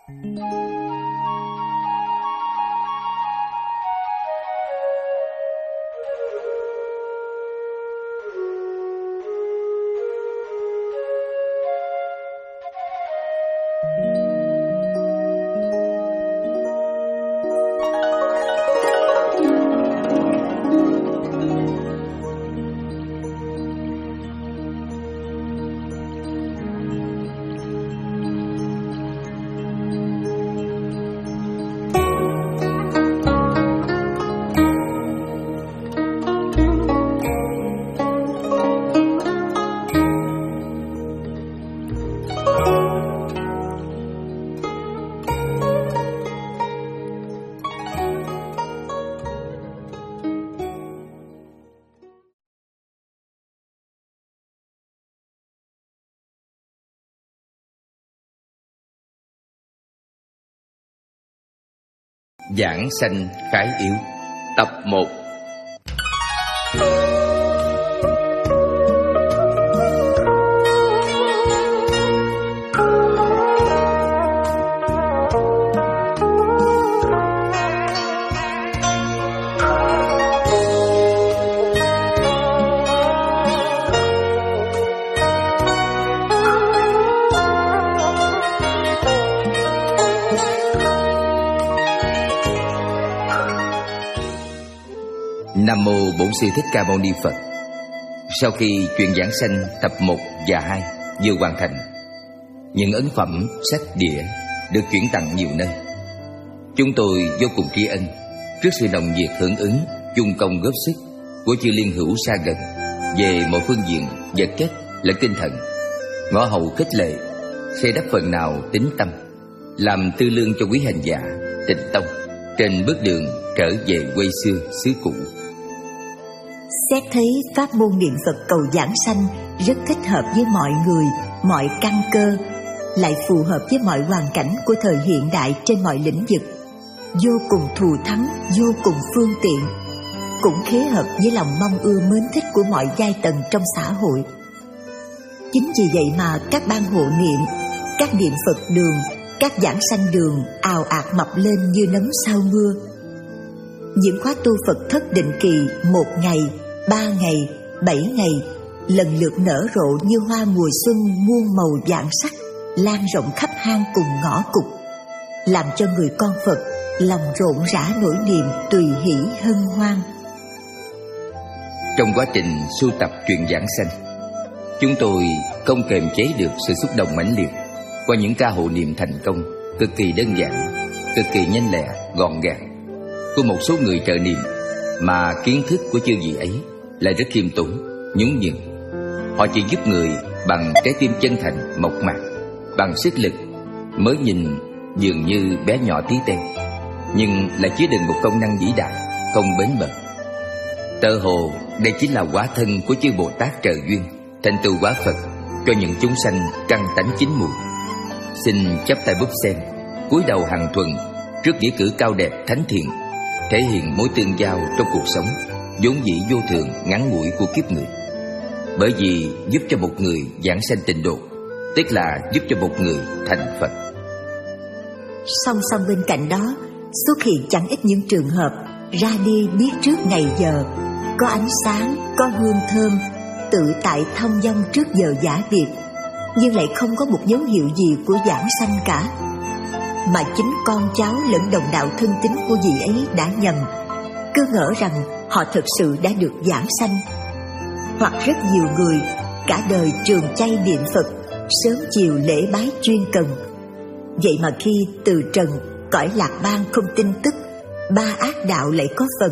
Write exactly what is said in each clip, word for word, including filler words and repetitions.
Giảng sanh khái yếu, tập một. Nam mô Bổn Sư Thích Ca Mâu Ni Phật. Sau khi chuyện giảng sanh tập một và hai vừa hoàn thành, những ấn phẩm sách đĩa được chuyển tặng nhiều nơi. Chúng tôi vô cùng tri ân trước sự nồng nhiệt hưởng ứng, chung công góp sức của chư liên hữu xa gần về mọi phương diện vật chất lẫn tinh thần, ngõ hậu khích lệ, xây đắp phần nào tín tâm, làm tư lương cho quý hành giả Tịnh Tông trên bước đường trở về quê xưa xứ cũ. Xét thấy pháp môn niệm Phật cầu giảng sanh rất thích hợp với mọi người, mọi căn cơ, lại phù hợp với mọi hoàn cảnh của thời hiện đại trên mọi lĩnh vực, vô cùng thù thắng, vô cùng phương tiện, cũng khế hợp với lòng mong ưa mến thích của mọi giai tầng trong xã hội. Chính vì vậy mà các ban hộ niệm, các niệm Phật đường, các giảng sanh đường ào ạt mọc lên như nấm sau mưa. Những khóa tu Phật thất định kỳ một ngày, ba ngày, bảy ngày lần lượt nở rộ như hoa mùa xuân muôn màu vạn sắc, lan rộng khắp hang cùng ngõ cụt, làm cho người con Phật lòng rộn rã nỗi niềm tùy hỷ hân hoan. Trong quá trình sưu tập truyện giảng sanh, chúng tôi không kềm chế được sự xúc động mãnh liệt qua những ca hộ niệm thành công cực kỳ đơn giản, cực kỳ nhanh lẹ, gọn gàng của một số người trợ niệm, mà kiến thức của chư vị ấy lại rất khiêm tốn, nhún nhường. Họ chỉ giúp người bằng trái tim chân thành, mộc mạc, bằng sức lực mới nhìn dường như bé nhỏ tí teo, nhưng lại chứa đựng một công năng vĩ đại, không bến bờ. Tơ hồ đây chính là quả thân của chư Bồ Tát trợ duyên thành tựu quả Phật cho những chúng sanh căn tánh chín mùi. Xin chắp tay búp sen, cúi đầu hằng thuần trước nghĩa cử cao đẹp thánh thiện, thể hiện mối tương giao trong cuộc sống vốn dĩ vô thường ngắn ngủi của kiếp người. Bởi vì giúp cho một người giảng sanh tịnh độ, tức là giúp cho một người thành Phật. Song song bên cạnh đó, xuất hiện chẳng ít những trường hợp ra đi biết trước ngày giờ, có ánh sáng, có hương thơm, tự tại thông dong trước giờ giả biệt, nhưng lại không có một dấu hiệu gì của giảng sanh cả, mà chính con cháu lẫn đồng đạo thân tín của vị ấy đã nhầm, cứ ngỡ rằng họ thực sự đã được giảng sanh. Hoặc rất nhiều người cả đời trường chay niệm Phật, sớm chiều lễ bái chuyên cần, vậy mà khi từ trần cõi lạc bang không tin tức, ba ác đạo lại có phần.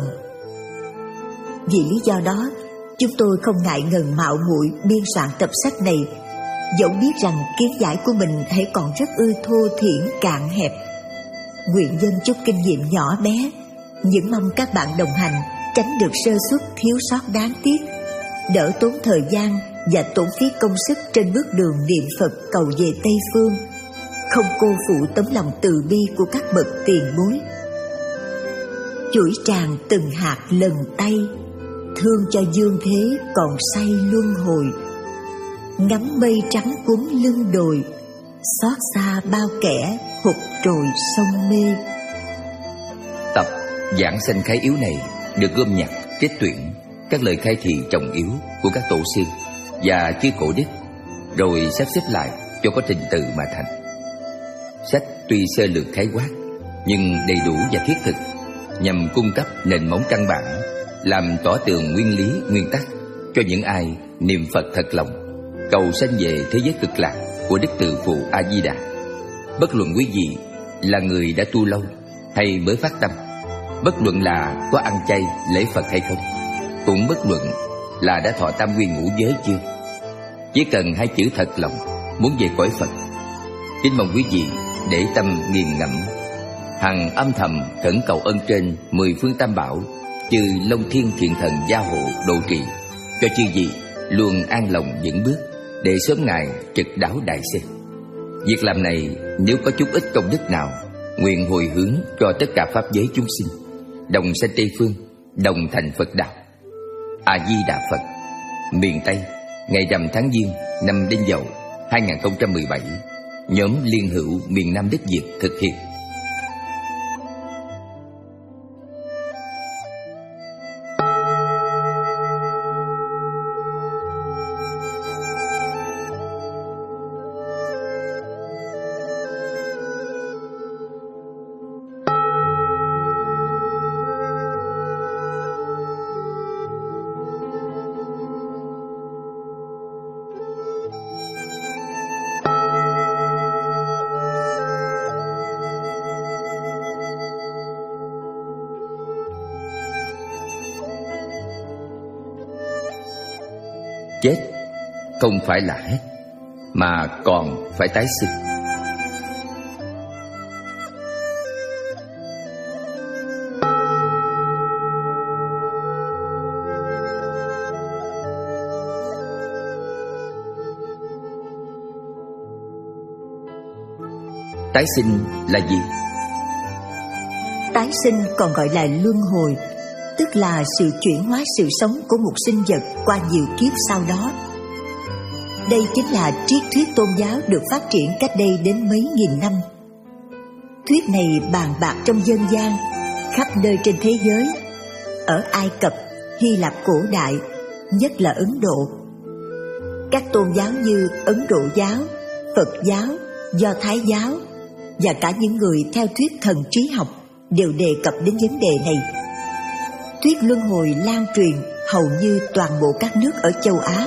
Vì lý do đó, chúng tôi không ngại ngần mạo muội biên soạn tập sách này, dẫu biết rằng kiến giải của mình hãy còn rất ư thô thiển cạn hẹp. Nguyện dân chút kinh nghiệm nhỏ bé, những mong các bạn đồng hành tránh được sơ suất thiếu sót đáng tiếc, đỡ tốn thời gian và tốn phí công sức trên bước đường niệm Phật cầu về Tây Phương, không cô phụ tấm lòng từ bi của các bậc tiền bối. Chuỗi tràng từng hạt lần tay, thương cho dương thế còn say luân hồi. Ngắm mây trắng cuốn lưng đồi, xót xa bao kẻ hụt trồi sông mê. Tập giảng sanh khái yếu này được gom nhặt, trích tuyển các lời khai thị trọng yếu của các tổ sư và chư cổ đức, rồi sắp xếp lại cho có trình tự mà thành. Sách tuy sơ lược khái quát nhưng đầy đủ và thiết thực, nhằm cung cấp nền móng căn bản, làm tỏ tường nguyên lý, nguyên tắc cho những ai niệm Phật thật lòng, cầu sanh về thế giới cực lạc của Đức Từ Phụ A Di Đà. Bất luận quý vị là người đã tu lâu hay mới phát tâm, bất luận là có ăn chay lễ Phật hay không, cũng bất luận là đã thọ tam quy ngũ giới chưa, chỉ cần hai chữ thật lòng muốn về cõi Phật, kính mong quý vị để tâm nghiền ngẫm, hằng âm thầm khẩn cầu ơn trên mười phương tam bảo, chư Long Thiên Thiện Thần gia hộ độ trì, cho chư vị luôn an lòng vững bước, để sớm ngày trực đáo đại sinh. Việc làm này nếu có chút ít công đức nào, nguyện hồi hướng cho tất cả pháp giới chúng sinh, đồng sanh Tây Phương, đồng thành Phật đạo. A Di Đà Phật. Miền Tây, ngày rằm tháng Giêng năm Đinh Dậu hai nghìn không trăm mười bảy, nhóm Liên Hữu miền Nam đất Việt thực hiện. Chết không phải là hết, mà còn phải tái sinh. Tái sinh là gì? Tái sinh còn gọi là luân hồi, tức là sự chuyển hóa sự sống của một sinh vật qua nhiều kiếp sau đó. Đây chính là triết thuyết tôn giáo được phát triển cách đây đến mấy nghìn năm. Thuyết này bàn bạc trong dân gian, khắp nơi trên thế giới, ở Ai Cập, Hy Lạp cổ đại, nhất là Ấn Độ. Các tôn giáo như Ấn Độ giáo, Phật giáo, Do Thái giáo và cả những người theo thuyết thần trí học đều đề cập đến vấn đề này. Thuyết luân hồi lan truyền hầu như toàn bộ các nước ở châu Á.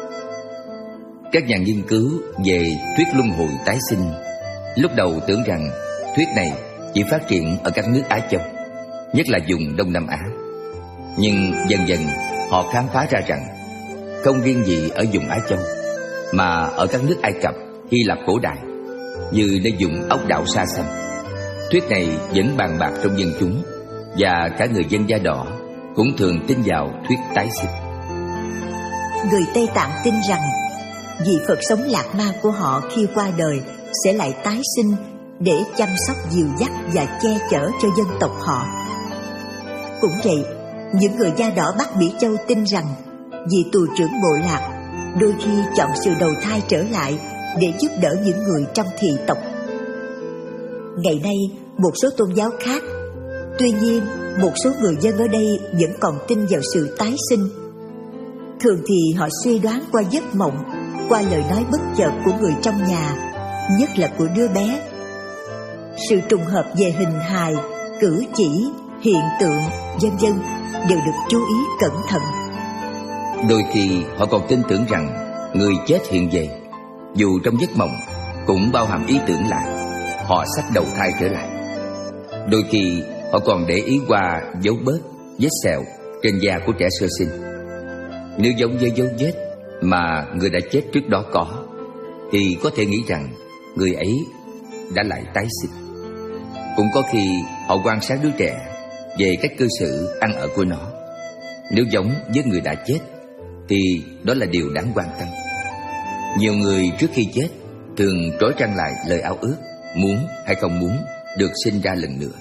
Các nhà nghiên cứu về thuyết luân hồi tái sinh lúc đầu tưởng rằng thuyết này chỉ phát triển ở các nước Á Châu, nhất là vùng Đông Nam Á. Nhưng dần dần họ khám phá ra rằng không riêng gì ở vùng Á Châu, mà ở các nước Ai Cập, Hy Lạp cổ đại, như nơi vùng ốc đảo Sa Xanh, thuyết này vẫn bàn bạc trong dân chúng, và cả người dân da đỏ cũng thường tin vào thuyết tái sinh. Người Tây Tạng tin rằng vị Phật sống lạc ma của họ khi qua đời sẽ lại tái sinh để chăm sóc dìu dắt và che chở cho dân tộc họ. Cũng vậy, những người da đỏ Bắc Mỹ Châu tin rằng vị tù trưởng bộ lạc đôi khi chọn sự đầu thai trở lại để giúp đỡ những người trong thị tộc. Ngày nay, một số tôn giáo khác, tuy nhiên một số người dân ở đây vẫn còn tin vào sự tái sinh. Thường thì họ suy đoán qua giấc mộng, qua lời nói bất chợt của người trong nhà, nhất là của đứa bé. Sự trùng hợp về hình hài, cử chỉ, hiện tượng, vân vân đều được chú ý cẩn thận. Đôi khi họ còn tin tưởng rằng người chết hiện về, dù trong giấc mộng, cũng bao hàm ý tưởng là họ sắp đầu thai trở lại. Đôi khi họ còn để ý qua dấu bớt, vết sẹo trên da của trẻ sơ sinh. Nếu giống với dấu vết mà người đã chết trước đó có, thì có thể nghĩ rằng người ấy đã lại tái sinh. Cũng có khi họ quan sát đứa trẻ về cách cư xử, ăn ở của nó. Nếu giống với người đã chết, thì đó là điều đáng quan tâm. Nhiều người trước khi chết thường trói trăng lại lời ao ước, muốn hay không muốn được sinh ra lần nữa.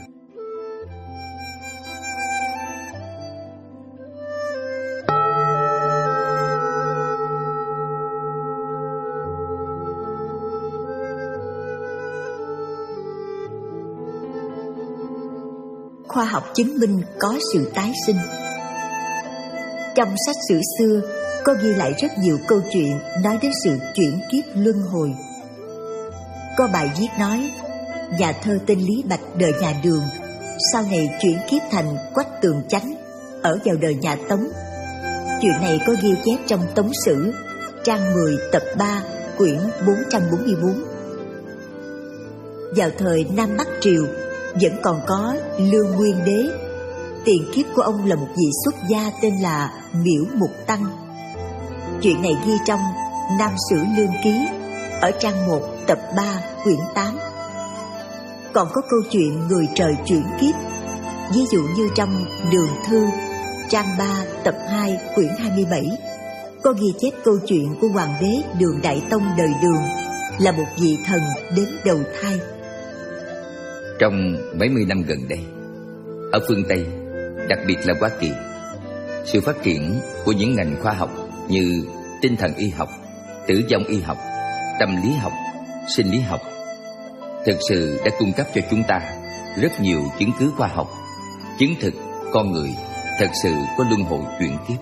khoa học chứng minh có sự tái sinh. Trong sách sử xưa có ghi lại rất nhiều câu chuyện nói đến sự chuyển kiếp luân hồi. Có bài viết nói, nhà thơ tên Lý Bạch đời nhà Đường, sau này chuyển kiếp thành Quách Tường Chánh ở vào đời nhà Tống. Chuyện này có ghi chép trong Tống Sử, trang mười tập ba, quyển bốn trăm bốn mươi bốn. Vào thời Nam Bắc Triều, vẫn còn có Lương Nguyên Đế. Tiền kiếp của ông là một vị xuất gia tên là Miễu Mục Tăng. Chuyện này ghi trong Nam Sử Lương Ký, ở trang một tập ba, quyển tám. Còn có câu chuyện người trời chuyển kiếp, ví dụ như trong Đường Thư, trang ba, tập hai, quyển hai mươi bảy, có ghi chép câu chuyện của Hoàng đế Đường Đại Tông đời Đường, là một vị thần đến đầu thai. Trong mấy mươi năm gần đây, ở phương Tây, đặc biệt là Hoa Kỳ, sự phát triển của những ngành khoa học như tinh thần y học, tử vong y học, tâm lý học, sinh lý học thực sự đã cung cấp cho chúng ta rất nhiều chứng cứ khoa học chứng thực con người thật sự có luân hồi chuyển kiếp.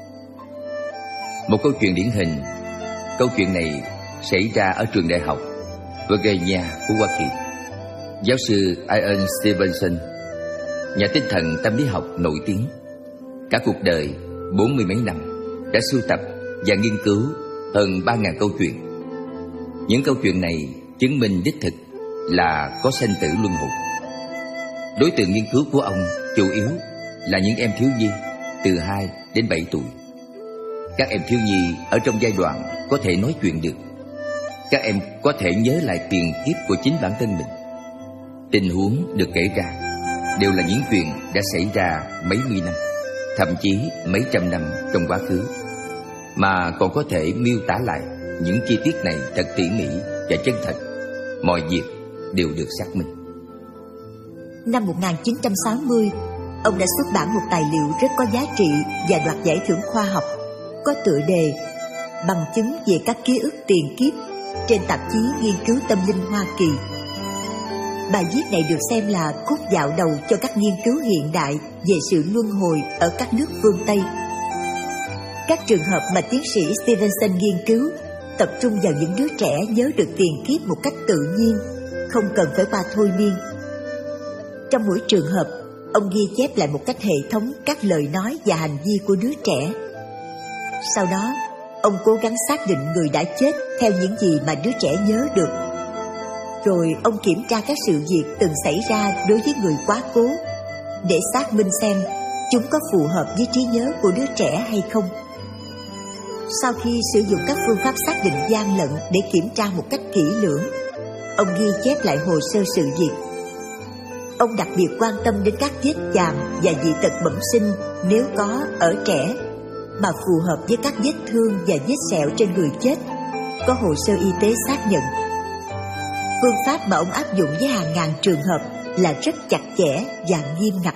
Một câu chuyện điển hình, câu chuyện này xảy ra ở trường đại học Virginia của Hoa Kỳ. Giáo sư Ian Stevenson, nhà tinh thần tâm lý học nổi tiếng, cả cuộc đời bốn mươi mấy năm đã sưu tập và nghiên cứu hơn ba ngàn câu chuyện. Những câu chuyện này chứng minh đích thực là có sanh tử luân hồi. Đối tượng nghiên cứu của ông chủ yếu là những em thiếu nhi từ hai đến bảy tuổi. Các em thiếu nhi ở trong giai đoạn có thể nói chuyện được. Các em có thể nhớ lại tiền kiếp của chính bản thân mình. Tình huống được kể ra đều là những chuyện đã xảy ra mấy mươi năm, thậm chí mấy trăm năm trong quá khứ, mà còn có thể miêu tả lại những chi tiết này thật tỉ mỉ và chân thật. Mọi việc đều được xác minh. Năm một nghìn chín trăm sáu mươi, ông đã xuất bản một tài liệu rất có giá trị và đoạt giải thưởng khoa học, có tựa đề Bằng chứng về các ký ức tiền kiếp, trên tạp chí Nghiên cứu Tâm linh Hoa Kỳ. Bài viết này được xem là cốt dạo đầu cho các nghiên cứu hiện đại về sự luân hồi ở các nước phương Tây. Các trường hợp mà tiến sĩ Stevenson nghiên cứu tập trung vào những đứa trẻ nhớ được tiền kiếp một cách tự nhiên, không cần phải qua thôi miên. Trong mỗi trường hợp, ông ghi chép lại một cách hệ thống các lời nói và hành vi của đứa trẻ. Sau đó, ông cố gắng xác định người đã chết theo những gì mà đứa trẻ nhớ được. Rồi ông kiểm tra các sự việc từng xảy ra đối với người quá cố, để xác minh xem chúng có phù hợp với trí nhớ của đứa trẻ hay không. Sau khi sử dụng các phương pháp xác định gian lận để kiểm tra một cách kỹ lưỡng, ông ghi chép lại hồ sơ sự việc. Ông đặc biệt quan tâm đến các vết chàm và dị tật bẩm sinh nếu có ở trẻ, mà phù hợp với các vết thương và vết sẹo trên người chết, có hồ sơ y tế xác nhận. Phương pháp mà ông áp dụng với hàng ngàn trường hợp là rất chặt chẽ và nghiêm ngặt.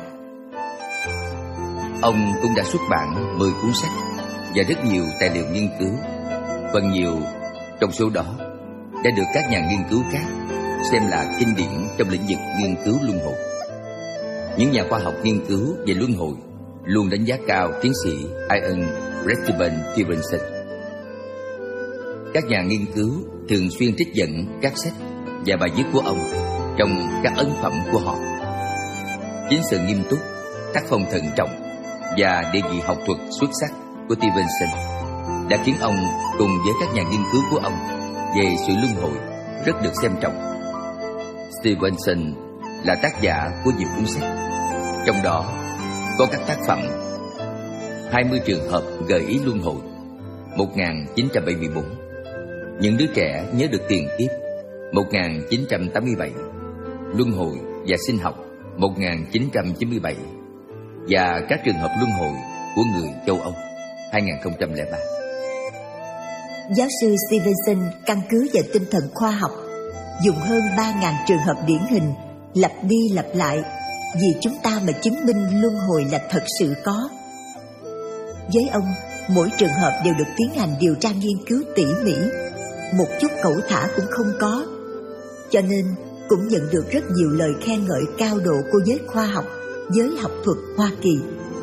Ông cũng đã xuất bản mười cuốn sách và rất nhiều tài liệu nghiên cứu. Phần nhiều trong số đó đã được các nhà nghiên cứu khác xem là kinh điển trong lĩnh vực nghiên cứu luân hồi. Những nhà khoa học nghiên cứu về luân hồi luôn đánh giá cao tiến sĩ Ian Stevenson. Các nhà nghiên cứu thường xuyên trích dẫn các sách và bài viết của ông trong các ấn phẩm của họ. Chính sự nghiêm túc, tác phong thận trọng và địa vị học thuật xuất sắc của Stevenson đã khiến ông cùng với các nhà nghiên cứu của ông về sự luân hồi rất được xem trọng. Stevenson là tác giả của nhiều cuốn sách, trong đó có các tác phẩm hai mươi trường hợp gợi ý luân hồi một nghìn chín trăm bảy mươi bốn, Những đứa trẻ nhớ được tiền kiếp một nghìn chín trăm tám mươi bảy, Luân hồi và sinh học một nghìn chín trăm chín mươi bảy và các trường hợp luân hồi của người châu Âu hai nghìn không trăm lẻ ba. Giáo sư Stevenson căn cứ vào tinh thần khoa học, dùng hơn ba nghìn trường hợp điển hình lặp đi lặp lại vì chúng ta mà chứng minh luân hồi là thật sự có. Với ông, mỗi trường hợp đều được tiến hành điều tra nghiên cứu tỉ mỉ, một chút cẩu thả cũng không có, cho nên cũng nhận được rất nhiều lời khen ngợi cao độ của giới khoa học giới học thuật Hoa Kỳ.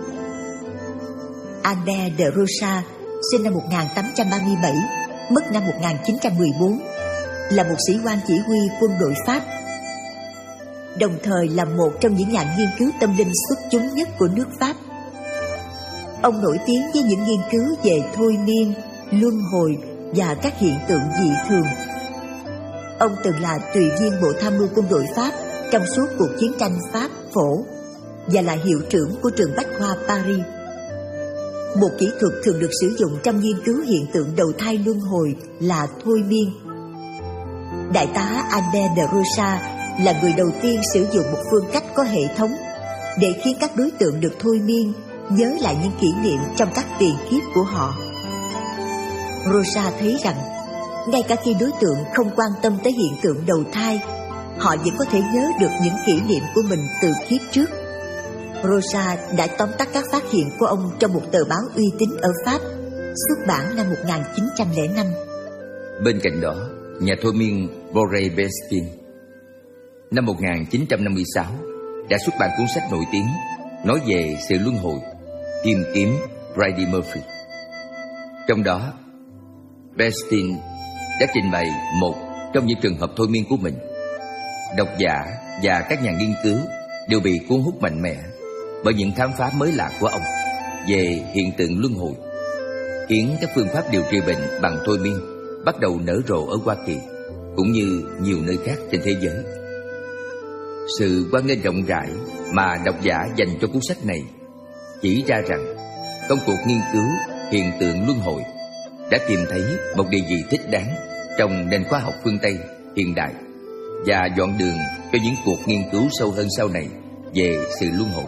Albert de Rosa sinh năm một nghìn tám trăm ba mươi bảy, mất năm một nghìn chín trăm mười bốn, là một sĩ quan chỉ huy quân đội Pháp, đồng thời là một trong những nhà nghiên cứu tâm linh xuất chúng nhất của nước Pháp. Ông nổi tiếng với những nghiên cứu về thôi miên, luân hồi và các hiện tượng dị thường. Ông từng là tùy viên bộ tham mưu quân đội Pháp trong suốt cuộc chiến tranh Pháp Phổ và là hiệu trưởng của trường Bách khoa Paris. Một kỹ thuật thường được sử dụng trong nghiên cứu hiện tượng đầu thai luân hồi là thôi miên. Đại tá Albert de Rosa là người đầu tiên sử dụng một phương cách có hệ thống để khiến các đối tượng được thôi miên nhớ lại những kỷ niệm trong các tiền kiếp của họ. Rosa thấy rằng ngay cả khi đối tượng không quan tâm tới hiện tượng đầu thai, họ vẫn có thể nhớ được những kỷ niệm của mình từ kiếp trước. Rosa đã tóm tắt các phát hiện của ông trong một tờ báo uy tín ở Pháp, xuất bản năm một nghìn chín trăm lẻ năm. Bên cạnh đó, nhà thôi miên Boré Bestin năm một nghìn chín trăm năm mươi sáu đã xuất bản cuốn sách nổi tiếng nói về sự luân hồi, tìm kiếm Brady Murphy. Trong đó, Bestin đã trình bày một trong những trường hợp thôi miên của mình. Độc giả và các nhà nghiên cứu đều bị cuốn hút mạnh mẽ bởi những khám phá mới lạ của ông về hiện tượng luân hồi, khiến các phương pháp điều trị bệnh bằng thôi miên bắt đầu nở rộ ở Hoa Kỳ cũng như nhiều nơi khác trên thế giới. Sự hoan nghênh rộng rãi mà độc giả dành cho cuốn sách này chỉ ra rằng công cuộc nghiên cứu hiện tượng luân hồi đã tìm thấy một điều gì thích đáng trong nền khoa học phương Tây hiện đại và dọn đường cho những cuộc nghiên cứu sâu hơn sau này về sự luân hồi.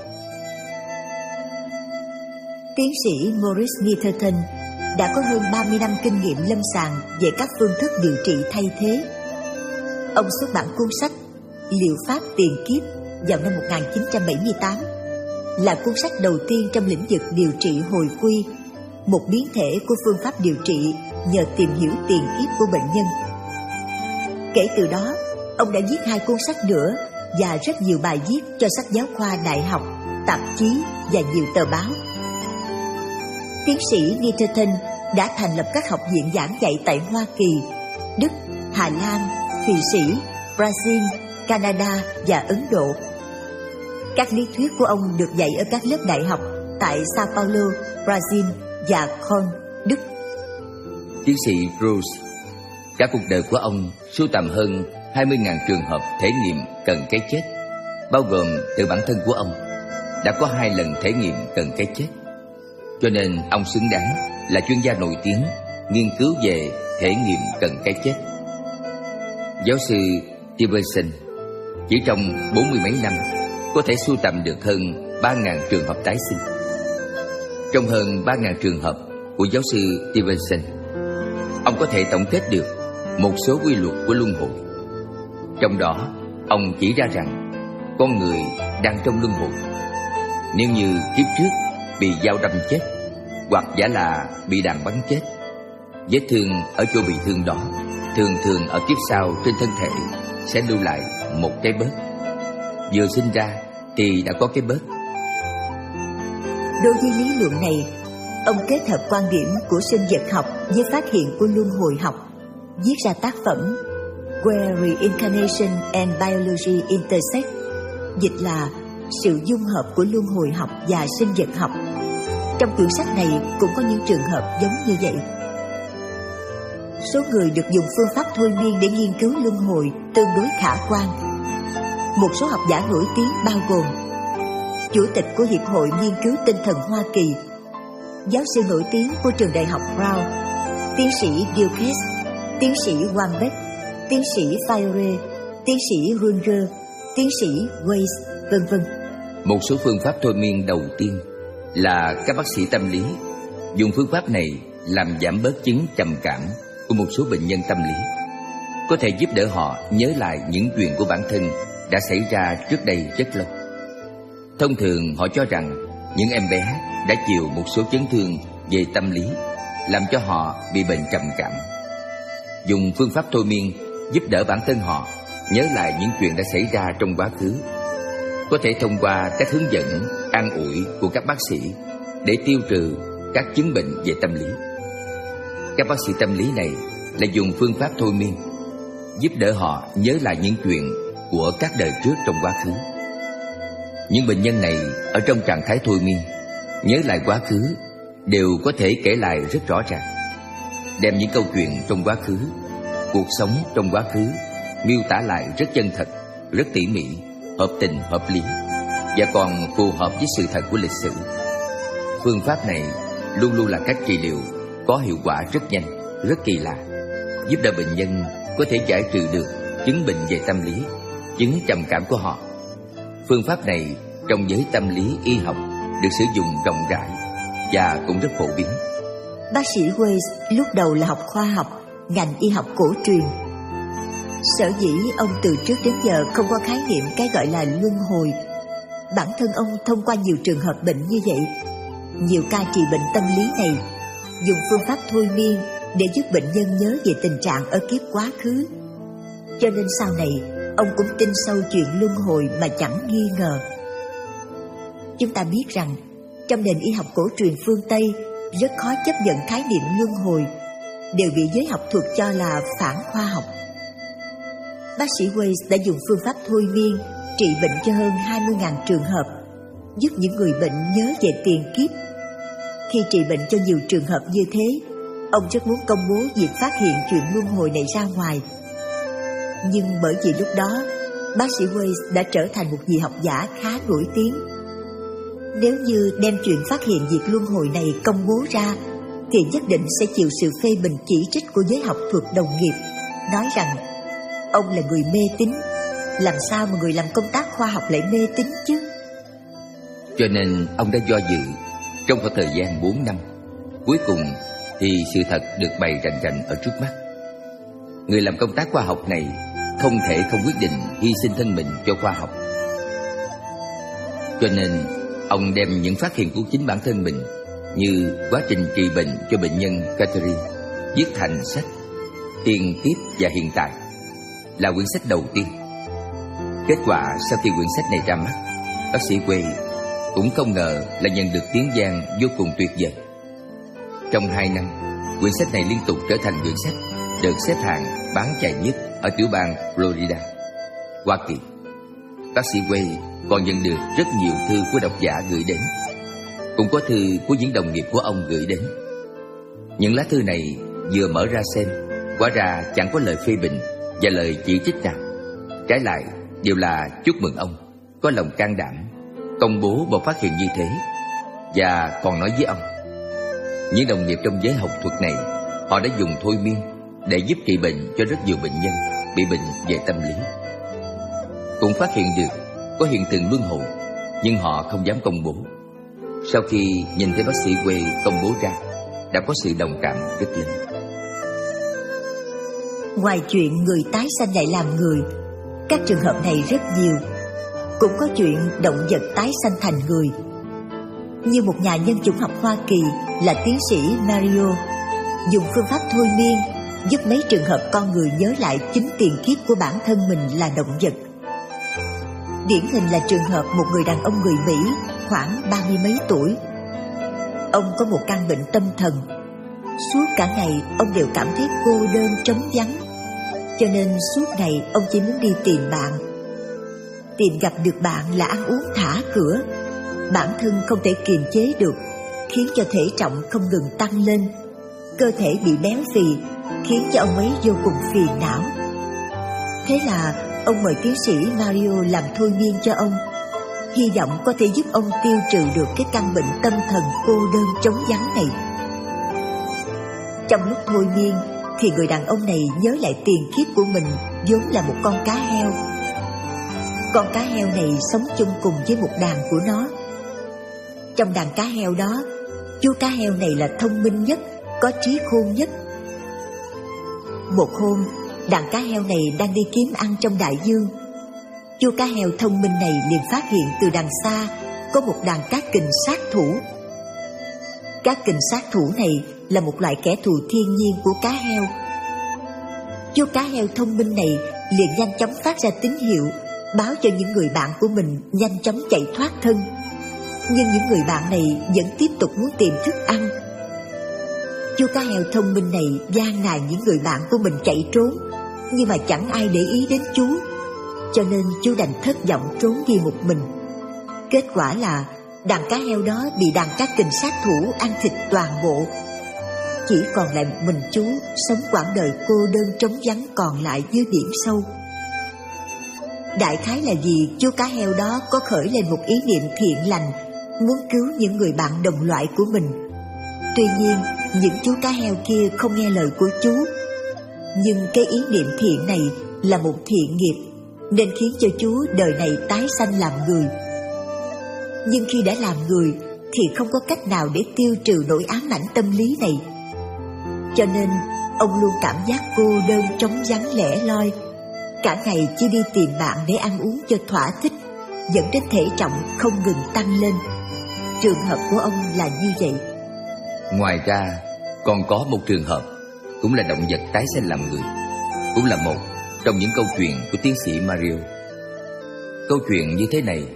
Tiến sĩ Maurice Netherton đã có hơn ba mươi năm kinh nghiệm lâm sàng về các phương thức điều trị thay thế. Ông xuất bản cuốn sách Liệu pháp tiền kiếp vào năm một nghìn chín trăm bảy mươi tám, là cuốn sách đầu tiên trong lĩnh vực điều trị hồi quy, một biến thể của phương pháp điều trị nhờ tìm hiểu tiền kiếp của bệnh nhân. Kể từ đó, ông đã viết hai cuốn sách nữa và rất nhiều bài viết cho sách giáo khoa đại học, tạp chí và nhiều tờ báo. Tiến sĩ Netherton đã thành lập các học viện giảng dạy tại Hoa Kỳ, Đức, Hà Lan, Thụy Sĩ, Brazil, Canada và Ấn Độ. Các lý thuyết của ông được dạy ở các lớp đại học tại Sao Paulo, Brazil và Köln, Đức. Tiến sĩ Bruce, cả cuộc đời của ông sưu tầm hơn hai mươi nghìn trường hợp thể nghiệm cần cái chết, bao gồm từ bản thân của ông đã có hai lần thể nghiệm cần cái chết. Cho nên ông xứng đáng là chuyên gia nổi tiếng nghiên cứu về thể nghiệm cần cái chết. Giáo sư Stevenson chỉ trong bốn mươi mấy năm có thể sưu tầm được hơn ba nghìn trường hợp tái sinh. Trong hơn ba nghìn trường hợp của giáo sư Stevenson, ông có thể tổng kết được một số quy luật của luân hồi. Trong đó, ông chỉ ra rằng con người đang trong luân hồi. Nếu như kiếp trước bị dao đâm chết, hoặc giả là bị đạn bắn chết, vết thương ở chỗ bị thương đó thường thường ở kiếp sau trên thân thể sẽ lưu lại một cái bớt. Vừa sinh ra thì đã có cái bớt. Đối với lý luận này, ông kết hợp quan điểm của sinh vật học với phát hiện của luân hồi học, viết ra tác phẩm Where Reincarnation and Biology Intersect, dịch là Sự dung hợp của luân hồi học và sinh vật học. Trong quyển sách này cũng có những trường hợp giống như vậy. Số người được dùng phương pháp thôi miên để nghiên cứu luân hồi tương đối khả quan. Một số học giả nổi tiếng bao gồm Chủ tịch của Hiệp hội Nghiên cứu Tinh thần Hoa Kỳ, giáo sư nổi tiếng của trường đại học Brown, tiến sĩ Dukes, tiến sĩ Wambach, tiến sĩ Fayre, tiến sĩ Runger, tiến sĩ Weiss, vân vân. Một số phương pháp thôi miên đầu tiên là các bác sĩ tâm lý dùng phương pháp này làm giảm bớt chứng trầm cảm của một số bệnh nhân tâm lý, có thể giúp đỡ họ nhớ lại những chuyện của bản thân đã xảy ra trước đây rất lâu. Thông thường họ cho rằng những em bé đã chịu một số chấn thương về tâm lý làm cho họ bị bệnh trầm cảm. Dùng phương pháp thôi miên giúp đỡ bản thân họ nhớ lại những chuyện đã xảy ra trong quá khứ, có thể thông qua các hướng dẫn, an ủi của các bác sĩ để tiêu trừ các chứng bệnh về tâm lý. Các bác sĩ tâm lý này là dùng phương pháp thôi miên, giúp đỡ họ nhớ lại những chuyện của các đời trước trong quá khứ. Những bệnh nhân này ở trong trạng thái thôi miên, nhớ lại quá khứ, đều có thể kể lại rất rõ ràng, đem những câu chuyện trong quá khứ, cuộc sống trong quá khứ miêu tả lại rất chân thật, rất tỉ mỉ, hợp tình hợp lý, và còn phù hợp với sự thật của lịch sử. Phương pháp này luôn luôn là cách trị liệu có hiệu quả rất nhanh, rất kỳ lạ, giúp đỡ bệnh nhân có thể giải trừ được chứng bệnh về tâm lý, chứng trầm cảm của họ. Phương pháp này trong giới tâm lý y học được sử dụng rộng rãi và cũng rất phổ biến. Bác sĩ Weiss lúc đầu là học khoa học, ngành y học cổ truyền. Sở dĩ ông từ trước đến giờ không có khái niệm cái gọi là luân hồi. Bản thân ông thông qua nhiều trường hợp bệnh như vậy, nhiều ca trị bệnh tâm lý này, dùng phương pháp thôi miên để giúp bệnh nhân nhớ về tình trạng ở kiếp quá khứ. Cho nên sau này ông cũng tin sâu chuyện luân hồi mà chẳng nghi ngờ. Chúng ta biết rằng trong nền y học cổ truyền phương Tây rất khó chấp nhận khái niệm luân hồi, đều bị giới học thuật cho là phản khoa học. Bác sĩ Weiss đã dùng phương pháp thôi miên trị bệnh cho hơn hai mươi nghìn trường hợp, giúp những người bệnh nhớ về tiền kiếp. Khi trị bệnh cho nhiều trường hợp như thế, ông rất muốn công bố việc phát hiện chuyện luân hồi này ra ngoài. Nhưng bởi vì lúc đó, bác sĩ Weiss đã trở thành một vị học giả khá nổi tiếng. Nếu như đem chuyện phát hiện việc luân hồi này công bố ra, thì nhất định sẽ chịu sự phê bình chỉ trích của giới học thuật đồng nghiệp, nói rằng ông là người mê tín. Làm sao mà người làm công tác khoa học lại mê tín chứ? Cho nên ông đã do dự trong khoảng thời gian bốn năm. Cuối cùng thì sự thật được bày rành rành ở trước mắt. Người làm công tác khoa học này không thể không quyết định hy sinh thân mình cho khoa học. Cho nên ông đem những phát hiện của chính bản thân mình, như quá trình trị bệnh cho bệnh nhân Catherine, viết thành sách Tiền Kiếp và Hiện Tại, là quyển sách đầu tiên. Kết quả sau khi quyển sách này ra mắt, bác sĩ Weiss cũng không ngờ là nhận được tiếng vang vô cùng tuyệt vời. Trong hai năm, quyển sách này liên tục trở thành quyển sách được xếp hạng bán chạy nhất ở tiểu bang Florida, Hoa Kỳ. Bác sĩ Weiss còn nhận được rất nhiều thư của độc giả gửi đến, cũng có thư của những đồng nghiệp của ông gửi đến. Những lá thư này vừa mở ra xem, hóa ra chẳng có lời phê bình và lời chỉ trích nào. Trái lại đều là chúc mừng ông có lòng can đảm công bố một phát hiện như thế, và còn nói với ông, những đồng nghiệp trong giới học thuật này, họ đã dùng thôi miên để giúp trị bệnh cho rất nhiều bệnh nhân bị bệnh về tâm lý. Cũng phát hiện được có hiện tượng luân hồi, nhưng họ không dám công bố. Sau khi nhìn thấy bác sĩ Weiss công bố ra, đã có sự đồng cảm rất lớn. Ngoài chuyện người tái sanh lại làm người, các trường hợp này rất nhiều. Cũng có chuyện động vật tái sanh thành người. Như một nhà nhân chủng học Hoa Kỳ là tiến sĩ Mario dùng phương pháp thôi miên giúp mấy trường hợp con người nhớ lại chính tiền kiếp của bản thân mình là động vật. Điển hình là trường hợp một người đàn ông người Mỹ khoảng ba mươi mấy tuổi. Ông có một căn bệnh tâm thần. Suốt cả ngày ông đều cảm thấy cô đơn trống vắng, cho nên suốt ngày ông chỉ muốn đi tìm bạn. Tìm gặp được bạn là ăn uống thả cửa. Bản thân không thể kiềm chế được, khiến cho thể trọng không ngừng tăng lên. Cơ thể bị béo phì, khiến cho ông ấy vô cùng phiền não. Thế là ông mời tiến sĩ Mario làm thôi miên cho ông, hy vọng có thể giúp ông tiêu trừ được cái căn bệnh tâm thần cô đơn trống vắng này. Trong lúc thôi miên thì người đàn ông này nhớ lại tiền kiếp của mình vốn là một con cá heo. Con cá heo này sống chung cùng với một đàn của nó. Trong đàn cá heo đó, chú cá heo này là thông minh nhất, có trí khôn nhất. Một hôm, đàn cá heo này đang đi kiếm ăn trong đại dương. Chú cá heo thông minh này liền phát hiện từ đằng xa có một đàn cá kình sát thủ. Cá kình sát thủ này là một loại kẻ thù thiên nhiên của cá heo. Chú cá heo thông minh này liền nhanh chóng phát ra tín hiệu, báo cho những người bạn của mình nhanh chóng chạy thoát thân. Nhưng những người bạn này vẫn tiếp tục muốn tìm thức ăn. Chú cá heo thông minh này van nài những người bạn của mình chạy trốn, nhưng mà chẳng ai để ý đến chú, cho nên chú đành thất vọng trốn đi một mình. Kết quả là đàn cá heo đó bị đàn cá kình sát thủ ăn thịt toàn bộ. Chỉ còn lại một mình chú sống quãng đời cô đơn trống vắng còn lại dưới biển sâu. Đại khái là vì chú cá heo đó có khởi lên một ý niệm thiện lành, muốn cứu những người bạn đồng loại của mình. Tuy nhiên, những chú cá heo kia không nghe lời của chú. Nhưng cái ý niệm thiện này là một thiện nghiệp, nên khiến cho chú đời này tái sanh làm người. Nhưng khi đã làm người thì không có cách nào để tiêu trừ nỗi ám ảnh tâm lý này. Cho nên ông luôn cảm giác cô đơn trống vắng lẻ loi, cả ngày chỉ đi tìm bạn để ăn uống cho thỏa thích, dẫn đến thể trọng không ngừng tăng lên. Trường hợp của ông là như vậy. Ngoài ra còn có một trường hợp, cũng là động vật tái sanh làm người, cũng là một trong những câu chuyện của tiến sĩ Mario. Câu chuyện như thế này.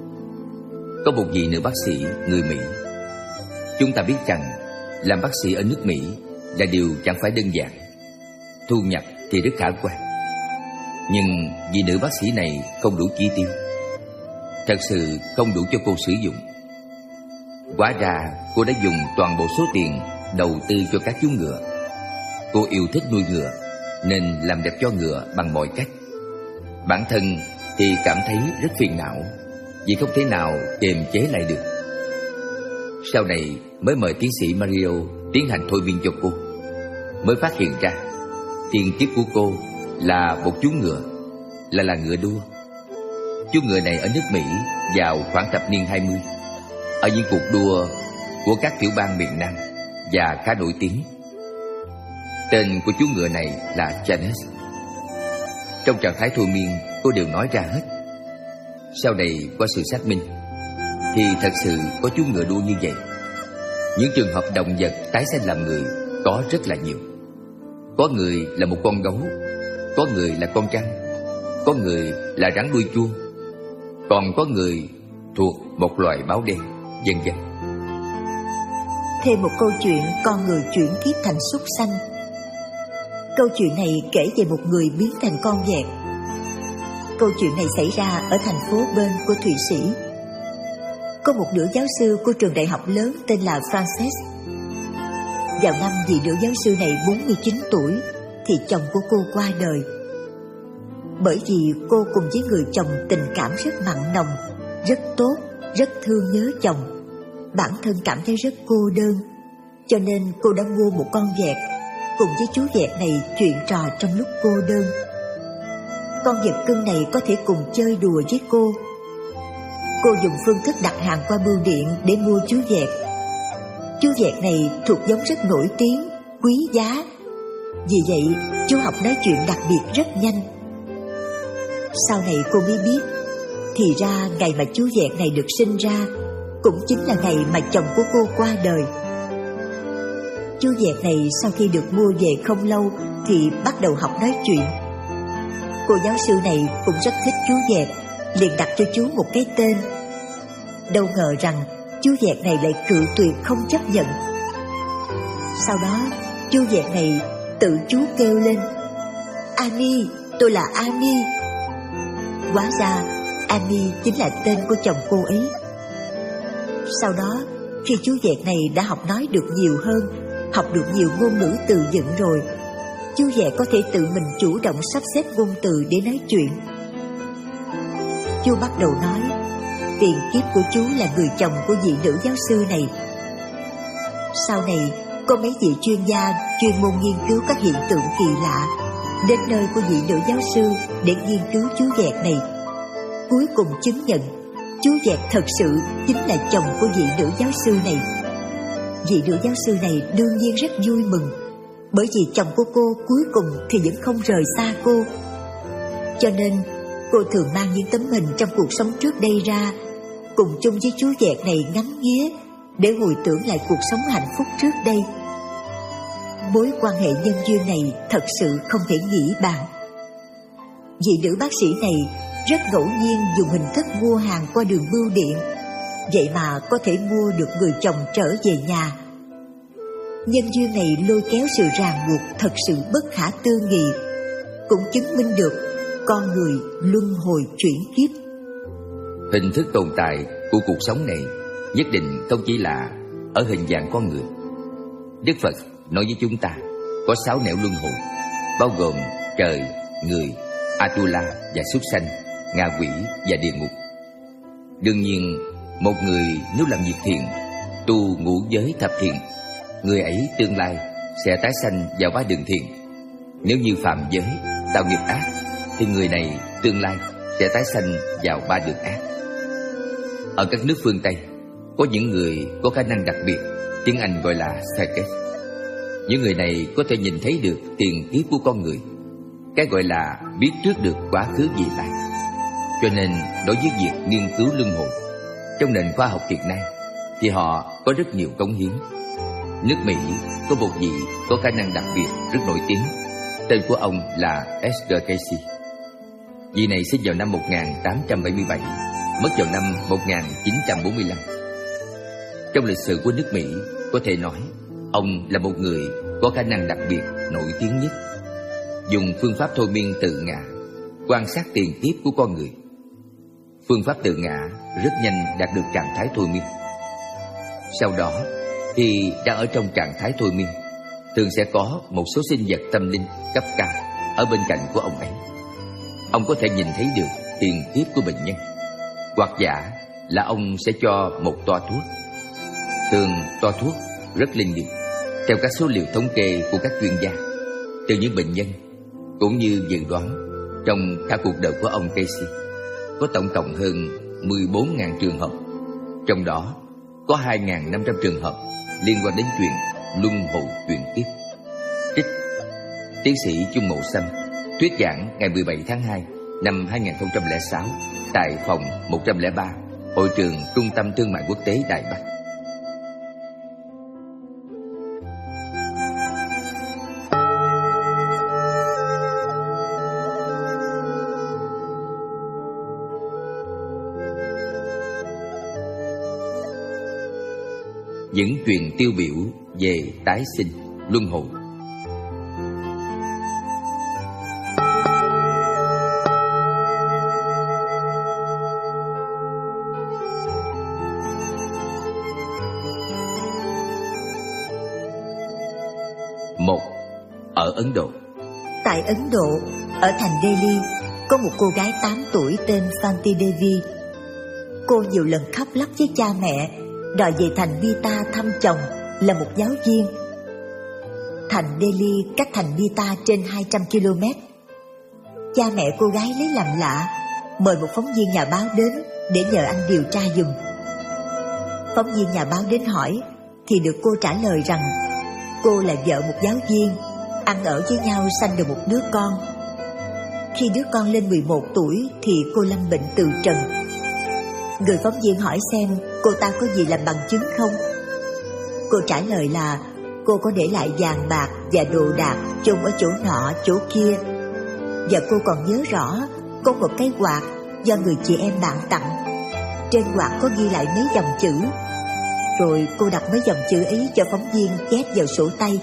Có một vị nữ bác sĩ người Mỹ. Chúng ta biết rằng làm bác sĩ ở nước Mỹ là điều chẳng phải đơn giản. Thu nhập thì rất khả quan, nhưng vị nữ bác sĩ này không đủ chi tiêu, thật sự không đủ cho cô sử dụng. Hóa ra cô đã dùng toàn bộ số tiền đầu tư cho các chú ngựa. Cô yêu thích nuôi ngựa nên làm đẹp cho ngựa bằng mọi cách. Bản thân thì cảm thấy rất phiền não vì không thể nào kiềm chế lại được. Sau này mới mời tiến sĩ Mario tiến hành thôi miên cho cô, mới phát hiện ra tiền kiếp của cô là một chú ngựa, là là ngựa đua. Chú ngựa này ở nước Mỹ vào khoảng thập niên hai mươi, ở những cuộc đua của các tiểu bang miền Nam, và khá nổi tiếng. Tên của chú ngựa này là Janet. Trong trạng thái thôi miên, cô đều nói ra hết. Sau này qua sự xác minh thì thật sự có chú ngựa đua như vậy. Những trường hợp động vật tái sanh làm người có rất là nhiều. Có người là một con gấu, có người là con trăng, có người là rắn đuôi chuông, còn có người thuộc một loài báo đen, vân vân. Thêm một câu chuyện con người chuyển kiếp thành súc sanh. Câu chuyện này kể về một người biến thành con vẹt. Câu chuyện này xảy ra ở thành phố Bern của Thụy Sĩ. Có một nữ giáo sư của trường đại học lớn tên là Frances. Vào năm vị nữ giáo sư này bốn mươi chín tuổi thì chồng của cô qua đời. Bởi vì cô cùng với người chồng tình cảm rất mặn nồng, rất tốt, rất thương nhớ chồng, bản thân cảm thấy rất cô đơn, cho nên cô đã mua một con vẹt, cùng với chú vẹt này chuyện trò trong lúc cô đơn. Con vật cưng này có thể cùng chơi đùa với cô. Cô dùng phương thức đặt hàng qua bưu điện để mua chú vẹt. Chú vẹt này thuộc giống rất nổi tiếng, quý giá. Vì vậy, chú học nói chuyện đặc biệt rất nhanh. Sau này cô mới biết, thì ra ngày mà chú vẹt này được sinh ra cũng chính là ngày mà chồng của cô qua đời. Chú vẹt này sau khi được mua về không lâu thì bắt đầu học nói chuyện. Cô giáo sư này cũng rất thích chú vẹt, liền đặt cho chú một cái tên. Đâu ngờ rằng chú vẹt này lại cự tuyệt không chấp nhận. Sau đó chú vẹt này tự chú kêu lên: "Amy, tôi là Amy." Hóa ra Amy chính là tên của chồng cô ấy. Sau đó khi chú vẹt này đã học nói được nhiều hơn, học được nhiều ngôn ngữ từ vựng rồi, chú vẹt có thể tự mình chủ động sắp xếp ngôn từ để nói chuyện. Chú bắt đầu nói tiền kiếp của chú là người chồng của vị nữ giáo sư này. Sau này có mấy vị chuyên gia chuyên môn nghiên cứu các hiện tượng kỳ lạ đến nơi của vị nữ giáo sư để nghiên cứu chú vẹt này. Cuối cùng chứng nhận chú vẹt thật sự chính là chồng của vị nữ giáo sư này. Vị nữ giáo sư này đương nhiên rất vui mừng, bởi vì chồng của cô cuối cùng thì vẫn không rời xa cô. Cho nên cô thường mang những tấm hình trong cuộc sống trước đây ra, cùng chung với chú vẹt này ngắm nghía để hồi tưởng lại cuộc sống hạnh phúc trước đây. Mối quan hệ nhân duyên này thật sự không thể nghĩ bàn. Vị nữ bác sĩ này rất ngẫu nhiên dùng hình thức mua hàng qua đường bưu điện, vậy mà có thể mua được người chồng trở về nhà. Nhân duyên này lôi kéo sự ràng buộc thật sự bất khả tư nghị, cũng chứng minh được con người luân hồi chuyển kiếp. Hình thức tồn tại của cuộc sống này nhất định không chỉ là ở hình dạng con người. Đức Phật nói với chúng ta có sáu nẻo luân hồi, bao gồm trời, người, Atula và súc sanh, ngạ quỷ và địa ngục. Đương nhiên, một người nếu làm việc thiện, tu ngũ giới thập thiện, người ấy tương lai sẽ tái sanh vào ba đường thiện. Nếu như phạm giới, tạo nghiệp ác, thì người này tương lai sẽ tái sanh vào ba đường ác. Ở các nước phương Tây, có những người có khả năng đặc biệt, tiếng Anh gọi là psychic. Những người này có thể nhìn thấy được tiền kiếp của con người, cái gọi là biết trước được quá khứ vị lai. Cho nên đối với việc nghiên cứu luân hồi trong nền khoa học hiện nay thì họ có rất nhiều cống hiến. Nước Mỹ có một vị có khả năng đặc biệt rất nổi tiếng, tên của ông là Esther Casey. Vị này sinh vào năm một nghìn tám trăm bảy mươi bảy, mất vào năm một nghìn chín trăm bốn mươi lăm. Trong lịch sử của nước Mỹ, có thể nói ông là một người có khả năng đặc biệt nổi tiếng nhất. Dùng phương pháp thôi miên tự ngã quan sát tiền kiếp của con người. Phương pháp tự ngã rất nhanh đạt được trạng thái thôi miên. Sau đó, khi đang ở trong trạng thái thôi miên, thường sẽ có một số sinh vật tâm linh cấp cao ở bên cạnh của ông ấy. Ông có thể nhìn thấy được tiền kiếp của bệnh nhân, hoặc giả là ông sẽ cho một toa thuốc. Thường toa thuốc rất linh nghiệm, theo các số liệu thống kê của các chuyên gia, từ những bệnh nhân cũng như dự đoán. Trong cả cuộc đời của ông Casey có tổng cộng hơn mười bốn nghìn trường hợp, trong đó có hai nghìn năm trăm trường hợp liên quan đến chuyện luân hồi chuyển kiếp. Trích tiến sĩ Chung Mậu Sâm thuyết giảng ngày mười bảy tháng hai năm hai nghìn không trăm lẻ sáu tại phòng một trăm lẻ ba, hội trường Trung tâm Thương mại Quốc tế Đài Bắc. Những chuyện tiêu biểu về tái sinh, luân hồi. Một, ở Ấn Độ. Tại Ấn Độ, ở thành Delhi, có một cô gái tám tuổi tên Fanti Devi. Cô nhiều lần khóc lóc với cha mẹ, đòi về thành Bita thăm chồng là một giáo viên. Thành Delhi cách thành Bita trên hai trăm ki lô mét. Cha mẹ cô gái lấy làm lạ, mời một phóng viên nhà báo đến để nhờ anh điều tra giùm. Phóng viên nhà báo đến hỏi thì được cô trả lời rằng cô là vợ một giáo viên, ăn ở với nhau sanh được một đứa con. Khi đứa con lên mười một tuổi thì cô lâm bệnh từ trần. Người phóng viên hỏi xem cô ta có gì làm bằng chứng không. Cô trả lời là cô có để lại vàng bạc và đồ đạc chôn ở chỗ nọ chỗ kia. Và cô còn nhớ rõ có một cái quạt do người chị em bạn tặng. Trên quạt có ghi lại mấy dòng chữ. Rồi cô đặt mấy dòng chữ ấy cho phóng viên chép vào sổ tay.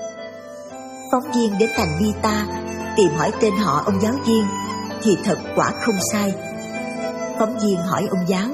Phóng viên đến thành Bita tìm hỏi tên họ ông giáo viên thì thật quả không sai. Phóng viên hỏi ông giáo: